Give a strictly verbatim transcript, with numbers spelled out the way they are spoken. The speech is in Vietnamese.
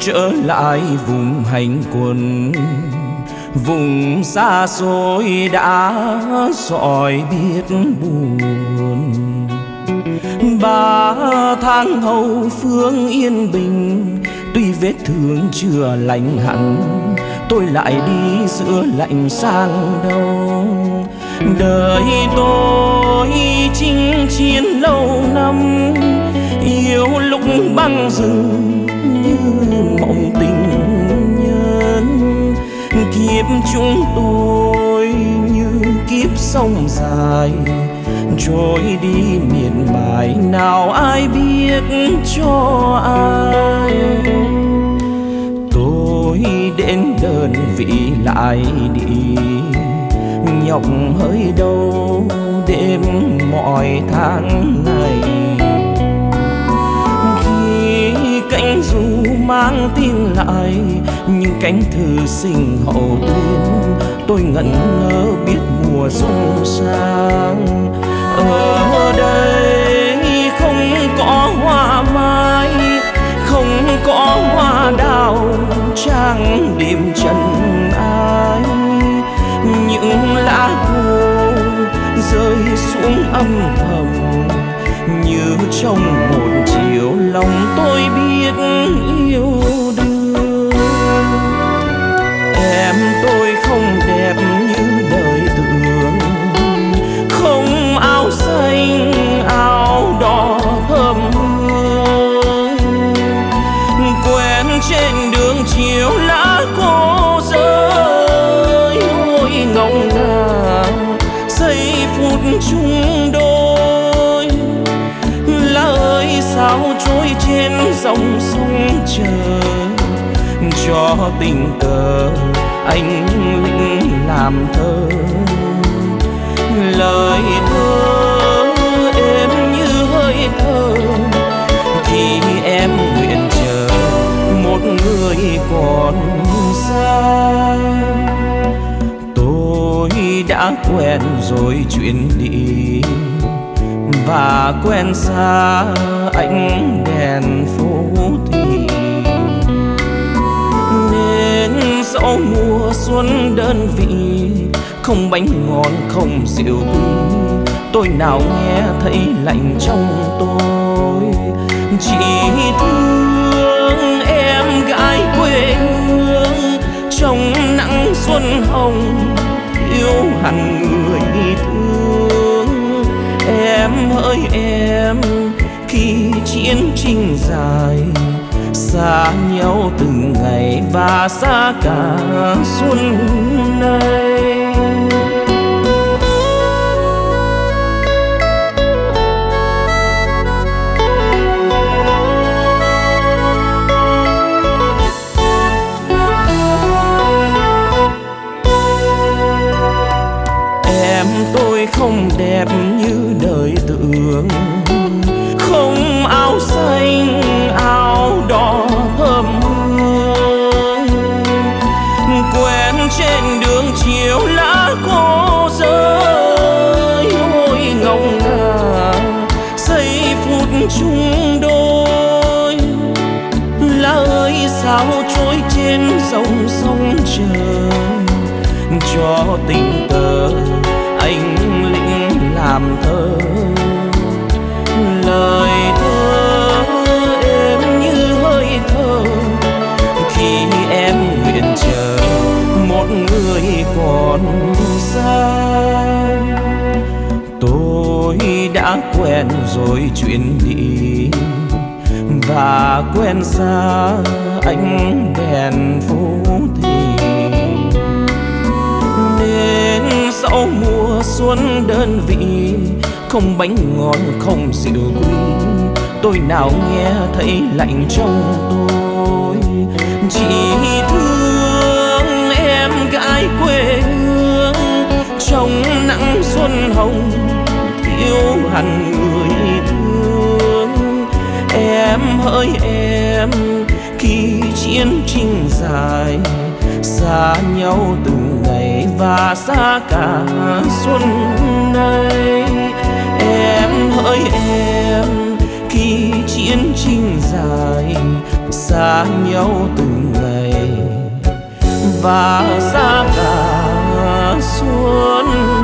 trở lại vùng hành quân, vùng xa xôi đã sỏi biết buồn. Ba tháng hậu phương yên bình, tuy vết thương chưa lành hẳn, tôi lại đi giữa lạnh sang đông. Đời tôi chinh chiến lâu năm, yêu lúc băng rừng như mộng tình nhân. Kiếp chúng tôi như kiếp sông dài, trôi đi miệt mài nào ai biết cho ai. Tôi đến đơn vị lại đi, nhọc hơi đâu đêm mọi tháng ngày. Khi cánh dù mang tin lại những cánh thư sinh hậu tuyến, tôi ngẩn ngơ biết mùa xuân sang. Ở đây không có hoa mai, không có hoa đào trang điểm trần ai. Những lá khô rơi xuống âm thầm, như trong một chiều lòng tôi biết yêu đương. Em tôi không đẹp như đời tưởng, không áo xanh áo đỏ thơm hương. Quen trên đường chiều lá khô rơi, ôi ngóng ngàng giây phút chung đôi. Lá ơi sao trôi trên dòng sông chờ, cho tình cờ anh linh làm thơ. Lời thơ êm như hơi thở, khi em nguyện chờ một người còn xa. Tôi đã quen rồi chuyện đi, và quen xa ánh đèn phố thì. Nên dẫu mùa xuân đơn vị, không bánh ngon không rượu quý, tôi nào nghe thấy lạnh trong tôi. Chỉ thương em gái quê hương, trong nắng xuân hồng thiếu hẳn người thương. Em hỡi em khi chiến tranh dài, xa nhau từng ngày và xa cả xuân này. Em tôi không đẹp như đời tưởng, không áo xanh áo đỏ thơm hương. Quen trên đường chiều lá khô rơi, ôi ngóng ngàng giây phút chung đôi. Lá ơi sao trôi trên dòng sông chờ, cho tình cờ anh linh làm thơ. Lời thơ êm như hơi thở, khi em nguyện chờ một người còn xa. Tôi đã quen rồi chuyện đi, và quen xa ánh đèn phố thì. Nên dẫu mùa xuân đơn vị, không bánh ngon không rượu quý, tôi nào nghe thấy lạnh trong tôi. Chỉ thương em gái quê hương, trong nắng xuân hồng thiếu hẳn người thương. Em hỡi em khi chiến tranh dài, xa nhau từng ngày và xa cả xuân này. Em hỡi em khi chiến tranh dài xa nhau từng ngày và xa cả xuân